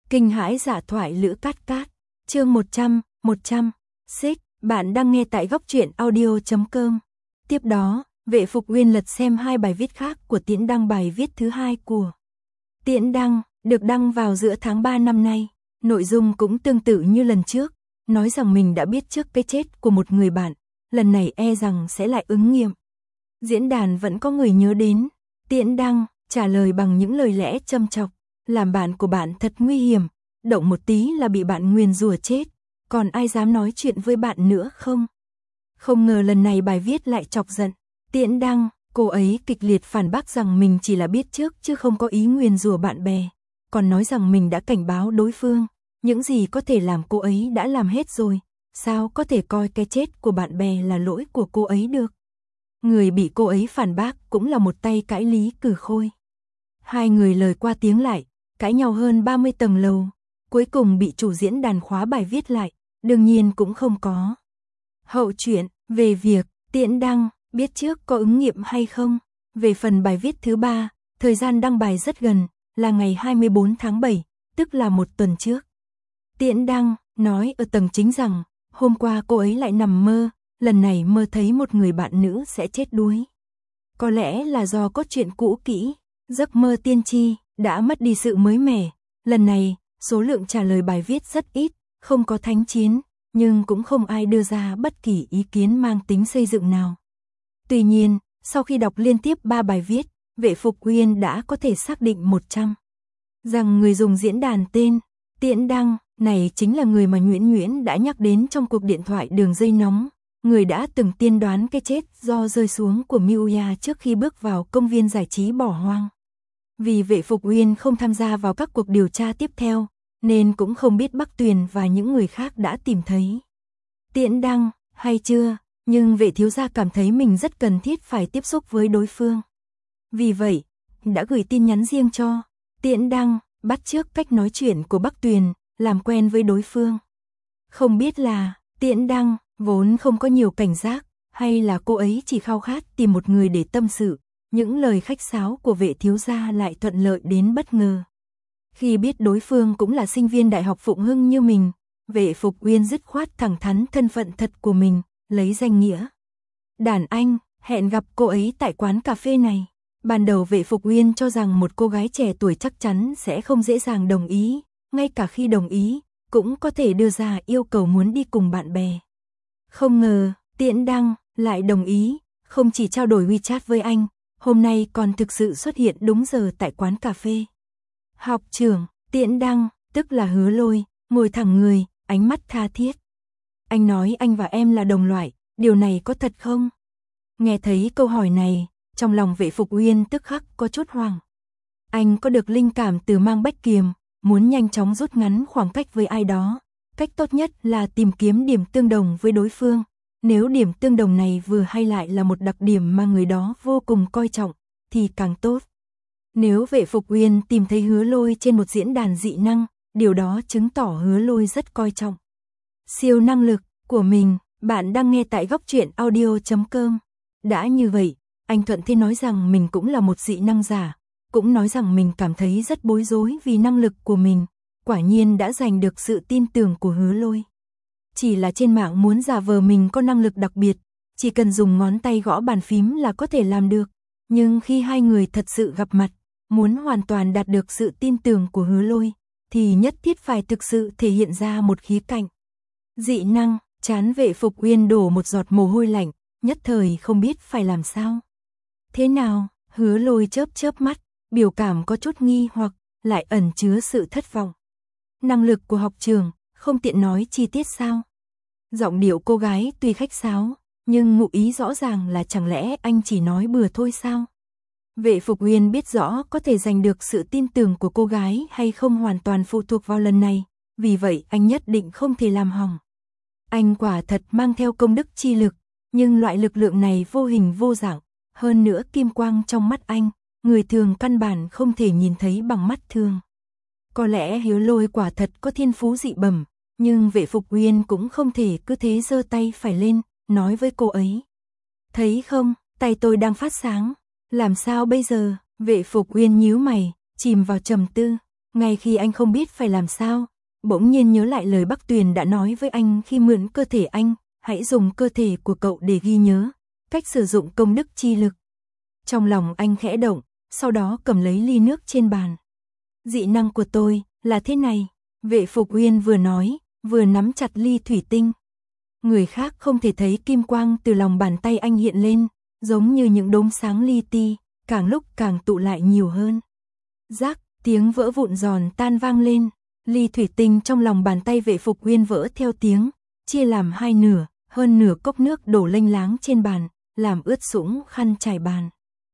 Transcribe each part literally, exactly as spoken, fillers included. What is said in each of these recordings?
Kinh hãi giả thoại Lữ Cát Cát, chương một trăm, một trăm, xích, bạn đang nghe tại góc truyện audio chấm com. Tiếp đó, Vệ Phục Uyên lật xem hai bài viết khác của Tiễn Đăng. Bài viết thứ hai của Tiễn Đăng, được đăng vào giữa tháng ba năm nay, nội dung cũng tương tự như lần trước, nói rằng mình đã biết trước cái chết của một người bạn, lần này e rằng sẽ lại ứng nghiệm. Diễn đàn vẫn có người nhớ đến, Tiễn Đăng trả lời bằng những lời lẽ châm chọc, làm bạn của bạn thật nguy hiểm, động một tí là bị bạn nguyền rủa chết, còn ai dám nói chuyện với bạn nữa không? Không ngờ lần này bài viết lại chọc giận Tiễn Đăng, cô ấy kịch liệt phản bác rằng mình chỉ là biết trước chứ không có ý nguyền rủa bạn bè, còn nói rằng mình đã cảnh báo đối phương, những gì có thể làm cô ấy đã làm hết rồi, sao có thể coi cái chết của bạn bè là lỗi của cô ấy được. Người bị cô ấy phản bác cũng là một tay cãi Lý Cử Khôi. Hai người lời qua tiếng lại, cãi nhau hơn ba mươi tầng lầu, cuối cùng bị chủ diễn đàn khóa bài viết lại, đương nhiên cũng không có hậu chuyện về việc Tiễn Đăng biết trước có ứng nghiệm hay không. Về phần bài viết thứ ba, thời gian đăng bài rất gần, là ngày hai mươi bốn tháng bảy, tức là một tuần trước. Tiễn Đăng nói ở tầng chính rằng, hôm qua cô ấy lại nằm mơ, lần này mơ thấy một người bạn nữ sẽ chết đuối. Có lẽ là do cốt truyện cũ kỹ, giấc mơ tiên tri đã mất đi sự mới mẻ. Lần này, số lượng trả lời bài viết rất ít, không có thánh chiến, nhưng cũng không ai đưa ra bất kỳ ý kiến mang tính xây dựng nào. Tuy nhiên, sau khi đọc liên tiếp ba bài viết, Vệ Phục Uyên đã có thể xác định một trăm rằng người dùng diễn đàn tên Tiễn Đăng này chính là người mà Nhuyễn Nhuyễn đã nhắc đến trong cuộc điện thoại đường dây nóng, người đã từng tiên đoán cái chết do rơi xuống của Miuya trước khi bước vào công viên giải trí bỏ hoang. Vì Vệ Phục Uyên không tham gia vào các cuộc điều tra tiếp theo, nên cũng không biết Bắc Tuyền và những người khác đã tìm thấy Tiễn Đăng hay chưa, nhưng Vệ thiếu gia cảm thấy mình rất cần thiết phải tiếp xúc với đối phương. Vì vậy, đã gửi tin nhắn riêng cho Tiễn Đăng, bắt chước cách nói chuyện của Bắc Tuyền, làm quen với đối phương. Không biết là Tiễn Đăng vốn không có nhiều cảnh giác, hay là cô ấy chỉ khao khát tìm một người để tâm sự. Những lời khách sáo của Vệ thiếu gia lại thuận lợi đến bất ngờ. Khi biết đối phương cũng là sinh viên Đại học Phụng Hưng như mình, Vệ Phục Uyên dứt khoát thẳng thắn thân phận thật của mình, lấy danh nghĩa đàn anh, hẹn gặp cô ấy tại quán cà phê này. Ban đầu Vệ Phục Uyên cho rằng một cô gái trẻ tuổi chắc chắn sẽ không dễ dàng đồng ý, ngay cả khi đồng ý, cũng có thể đưa ra yêu cầu muốn đi cùng bạn bè. Không ngờ, Tiễn Đăng lại đồng ý, không chỉ trao đổi WeChat với anh, hôm nay còn thực sự xuất hiện đúng giờ tại quán cà phê. Học trưởng, Tiễn Đăng, tức là Hứa Lôi, ngồi thẳng người, ánh mắt tha thiết. Anh nói anh và em là đồng loại, điều này có thật không? Nghe thấy câu hỏi này, trong lòng Vệ Phục Uyên tức khắc có chút hoảng. Anh có được linh cảm từ Mang Bách Kiềm, muốn nhanh chóng rút ngắn khoảng cách với ai đó. Cách tốt nhất là tìm kiếm điểm tương đồng với đối phương. Nếu điểm tương đồng này vừa hay lại là một đặc điểm mà người đó vô cùng coi trọng, thì càng tốt. Nếu Vệ Phục Uyên tìm thấy Hứa Lôi trên một diễn đàn dị năng, điều đó chứng tỏ Hứa Lôi rất coi trọng siêu năng lực của mình. Bạn đang nghe tại góc truyện audio chấm com. Đã như vậy, anh thuận thế nói rằng mình cũng là một dị năng giả, cũng nói rằng mình cảm thấy rất bối rối vì năng lực của mình, quả nhiên đã giành được sự tin tưởng của Hứa Lôi. Chỉ là trên mạng muốn giả vờ mình có năng lực đặc biệt, chỉ cần dùng ngón tay gõ bàn phím là có thể làm được, nhưng khi hai người thật sự gặp mặt, muốn hoàn toàn đạt được sự tin tưởng của Hứa Lôi, thì nhất thiết phải thực sự thể hiện ra một khía cạnh dị năng. Chán Vệ Phục Uyên đổ một giọt mồ hôi lạnh, nhất thời không biết phải làm sao. Thế nào? Hứa Lôi chớp chớp mắt, biểu cảm có chút nghi hoặc, lại ẩn chứa sự thất vọng. Năng lực của học trường, không tiện nói chi tiết sao? Giọng điệu cô gái tuy khách sáo, nhưng ngụ ý rõ ràng là chẳng lẽ anh chỉ nói bừa thôi sao? Vệ Phục Uyên biết rõ có thể giành được sự tin tưởng của cô gái hay không hoàn toàn phụ thuộc vào lần này, vì vậy anh nhất định không thể làm hỏng. Anh quả thật mang theo công đức chi lực, nhưng loại lực lượng này vô hình vô dạng, hơn nữa kim quang trong mắt anh, người thường căn bản không thể nhìn thấy bằng mắt thường. Có lẽ Hứa Lôi quả thật có thiên phú dị bẩm, nhưng Vệ Phục Uyên cũng không thể cứ thế giơ tay phải lên, nói với cô ấy. Thấy không, tay tôi đang phát sáng, làm sao bây giờ? Vệ Phục Uyên nhíu mày, chìm vào trầm tư, Ngay khi anh không biết phải làm sao, bỗng nhiên nhớ lại lời Bắc Tuyền đã nói với anh khi mượn cơ thể anh, hãy dùng cơ thể của cậu để ghi nhớ cách sử dụng công đức chi lực. Trong lòng anh khẽ động, sau đó cầm lấy ly nước trên bàn. Dị năng của tôi là thế này, Vệ Phục Uyên vừa nói, vừa nắm chặt ly thủy tinh. Người khác không thể thấy kim quang từ lòng bàn tay anh hiện lên, giống như những đốm sáng li ti, càng lúc càng tụ lại nhiều hơn. Rác, tiếng vỡ vụn giòn tan vang lên, ly thủy tinh trong lòng bàn tay Vệ Phục Uyên vỡ theo tiếng, chia làm hai nửa, hơn nửa cốc nước đổ lênh láng trên bàn, làm ướt sũng khăn trải bàn.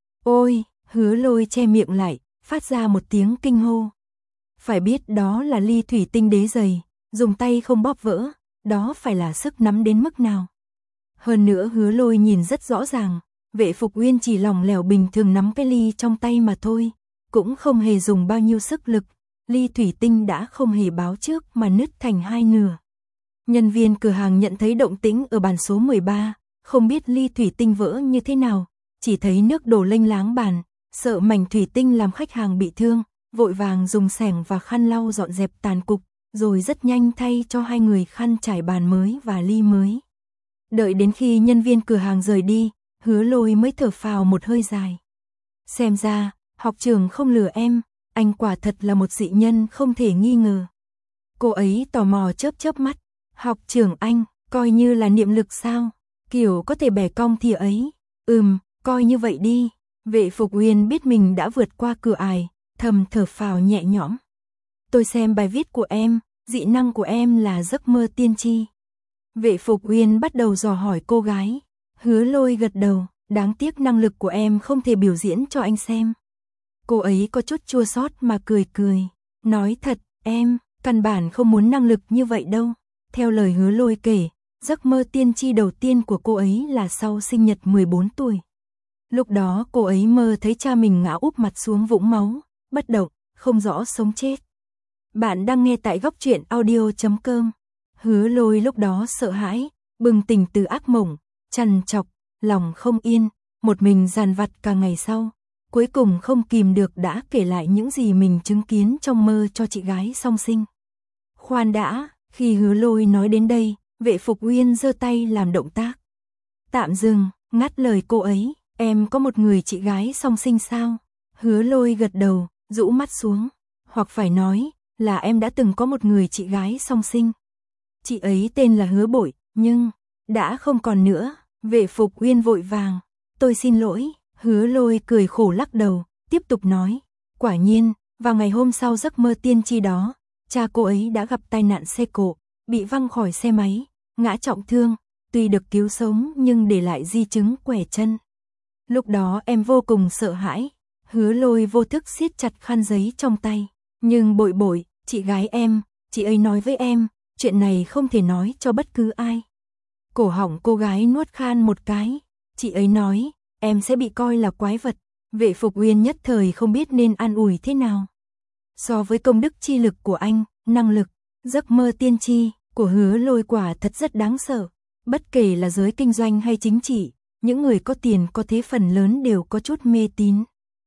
Ôi, Hứa Lôi che miệng lại, phát ra một tiếng kinh hô. Phải biết đó là ly thủy tinh đế dày, dùng tay không bóp vỡ, đó phải là sức nắm đến mức nào. Hơn nữa Hứa Lôi nhìn rất rõ ràng, Vệ Phục Uyên chỉ lỏng lẻo bình thường nắm cái ly trong tay mà thôi, cũng không hề dùng bao nhiêu sức lực, ly thủy tinh đã không hề báo trước mà nứt thành hai nửa. Nhân viên cửa hàng nhận thấy động tĩnh ở bàn số mười ba, không biết ly thủy tinh vỡ như thế nào, chỉ thấy nước đổ lênh láng bàn, sợ mảnh thủy tinh làm khách hàng bị thương, vội vàng dùng xẻng và khăn lau dọn dẹp tàn cục, rồi rất nhanh thay cho hai người khăn trải bàn mới và ly mới. Đợi đến khi nhân viên cửa hàng rời đi, Hứa Lôi mới thở phào một hơi dài. Xem ra, học trưởng không lừa em, anh quả thật là một dị nhân không thể nghi ngờ. Cô ấy tò mò chớp chớp mắt, học trưởng anh, coi như là niệm lực sao, kiểu có thể bẻ cong thìa ấy, ừm, coi như vậy đi. Vệ Phục Uyên biết mình đã vượt qua cửa ải, thầm thở phào nhẹ nhõm. Tôi xem bài viết của em, dị năng của em là giấc mơ tiên tri. Vệ Phục Uyên bắt đầu dò hỏi cô gái. Hứa Lôi gật đầu, đáng tiếc năng lực của em không thể biểu diễn cho anh xem. Cô ấy có chút chua xót mà cười cười, nói thật, em, căn bản không muốn năng lực như vậy đâu. Theo lời Hứa Lôi kể, giấc mơ tiên tri đầu tiên của cô ấy là sau sinh nhật mười bốn tuổi. Lúc đó cô ấy mơ thấy cha mình ngã úp mặt xuống vũng máu, bất động, không rõ sống chết. Bạn đang nghe tại góc truyện audio chấm com. Hứa Lôi lúc đó sợ hãi, bừng tỉnh từ ác mộng, trằn trọc, lòng không yên, một mình dằn vặt cả ngày sau. Cuối cùng không kìm được đã kể lại những gì mình chứng kiến trong mơ cho chị gái song sinh. Khoan đã, khi Hứa Lôi nói đến đây, Vệ Phục Uyên giơ tay làm động tác. Tạm dừng, ngắt lời cô ấy, em có một người chị gái song sinh sao? Hứa Lôi gật đầu, rũ mắt xuống, hoặc phải nói là em đã từng có một người chị gái song sinh. Chị ấy tên là Hứa Bội, nhưng đã không còn nữa. Vệ Phục Uyên vội vàng, tôi xin lỗi. Hứa Lôi cười khổ lắc đầu, tiếp tục nói, quả nhiên, vào ngày hôm sau giấc mơ tiên tri đó, cha cô ấy đã gặp tai nạn xe cộ, bị văng khỏi xe máy, ngã trọng thương, tuy được cứu sống nhưng để lại di chứng quẻ chân. Lúc đó em vô cùng sợ hãi, Hứa Lôi vô thức siết chặt khăn giấy trong tay, nhưng Bội Bội, chị gái em, chị ấy nói với em, chuyện này không thể nói cho bất cứ ai. Cổ họng cô gái nuốt khan một cái, chị ấy nói, em sẽ bị coi là quái vật. Vệ Phục Uyên nhất thời không biết nên an ủi thế nào. So với công đức chi lực của anh, năng lực, giấc mơ tiên tri của Hứa Lôi quả thật rất đáng sợ. Bất kể là giới kinh doanh hay chính trị, những người có tiền có thế phần lớn đều có chút mê tín.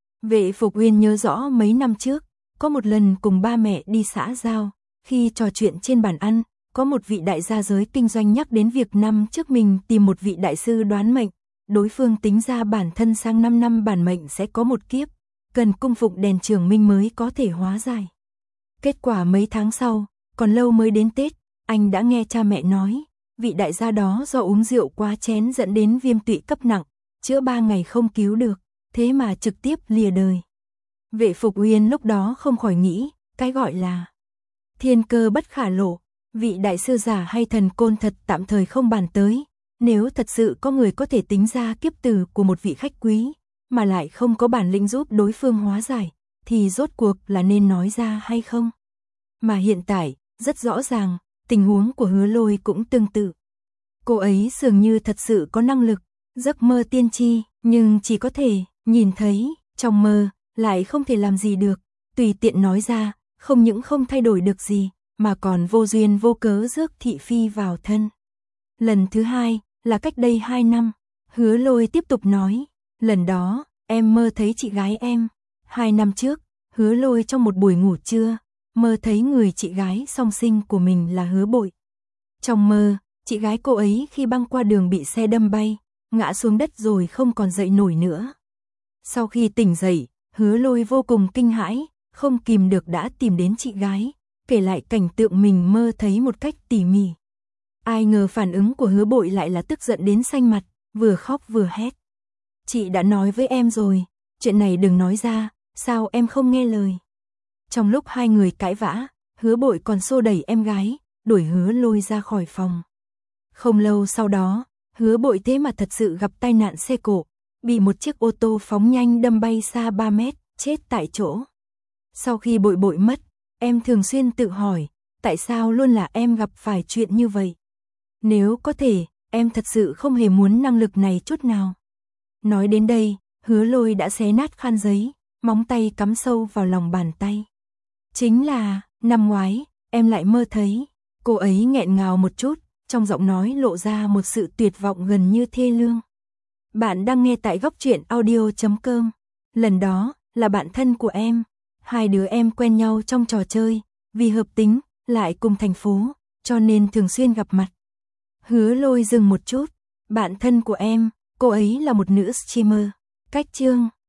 Vệ Phục Uyên nhớ rõ mấy năm trước, có một lần cùng ba mẹ đi xã giao, khi trò chuyện trên bàn ăn, có một vị đại gia giới kinh doanh nhắc đến việc năm trước mình tìm một vị đại sư đoán mệnh. Đối phương tính ra bản thân sang năm năm bản mệnh sẽ có một kiếp, cần cung phụng đèn trường minh mới có thể hóa giải. Kết quả mấy tháng sau, còn lâu mới đến Tết, anh đã nghe cha mẹ nói, vị đại gia đó do uống rượu quá chén dẫn đến viêm tụy cấp nặng, chữa ba ngày không cứu được, thế mà trực tiếp lìa đời. Vệ Phục Uyên lúc đó không khỏi nghĩ, cái gọi là thiên cơ bất khả lộ, vị đại sư giả hay thần côn thật tạm thời không bàn tới. Nếu thật sự có người có thể tính ra kiếp từ của một vị khách quý, mà lại không có bản lĩnh giúp đối phương hóa giải, thì rốt cuộc là nên nói ra hay không? Mà hiện tại, rất rõ ràng, tình huống của Hứa Lôi cũng tương tự. Cô ấy dường như thật sự có năng lực, giấc mơ tiên tri, nhưng chỉ có thể nhìn thấy, trong mơ, lại không thể làm gì được, tùy tiện nói ra, không những không thay đổi được gì, mà còn vô duyên vô cớ rước thị phi vào thân. Lần thứ hai, là cách đây hai năm, Hứa Lôi tiếp tục nói, lần đó, em mơ thấy chị gái em. Hai năm trước, Hứa Lôi trong một buổi ngủ trưa, mơ thấy người chị gái song sinh của mình là Hứa Bội. Trong mơ, chị gái cô ấy khi băng qua đường bị xe đâm bay, ngã xuống đất rồi không còn dậy nổi nữa. Sau khi tỉnh dậy, Hứa Lôi vô cùng kinh hãi, không kìm được đã tìm đến chị gái, kể lại cảnh tượng mình mơ thấy một cách tỉ mỉ. Ai ngờ phản ứng của Hứa Bội lại là tức giận đến xanh mặt, vừa khóc vừa hét. Chị đã nói với em rồi, chuyện này đừng nói ra, sao em không nghe lời. Trong lúc hai người cãi vã, Hứa Bội còn xô đẩy em gái, đuổi Hứa Lôi ra khỏi phòng. Không lâu sau đó, Hứa Bội thế mà thật sự gặp tai nạn xe cộ, bị một chiếc ô tô phóng nhanh đâm bay xa ba mét, chết tại chỗ. Sau khi Bội Bội mất, em thường xuyên tự hỏi, tại sao luôn là em gặp phải chuyện như vậy? Nếu có thể, em thật sự không hề muốn năng lực này chút nào. Nói đến đây, Hứa Lôi đã xé nát khăn giấy, móng tay cắm sâu vào lòng bàn tay. Chính là, năm ngoái, em lại mơ thấy. Cô ấy nghẹn ngào một chút, trong giọng nói lộ ra một sự tuyệt vọng gần như thê lương. Bạn đang nghe tại góc truyện audio chấm com. Lần đó, là bạn thân của em. Hai đứa em quen nhau trong trò chơi, vì hợp tính, lại cùng thành phố, cho nên thường xuyên gặp mặt. Hứa Lôi dừng một chút. Bạn thân của em, cô ấy là một nữ streamer. Cách chương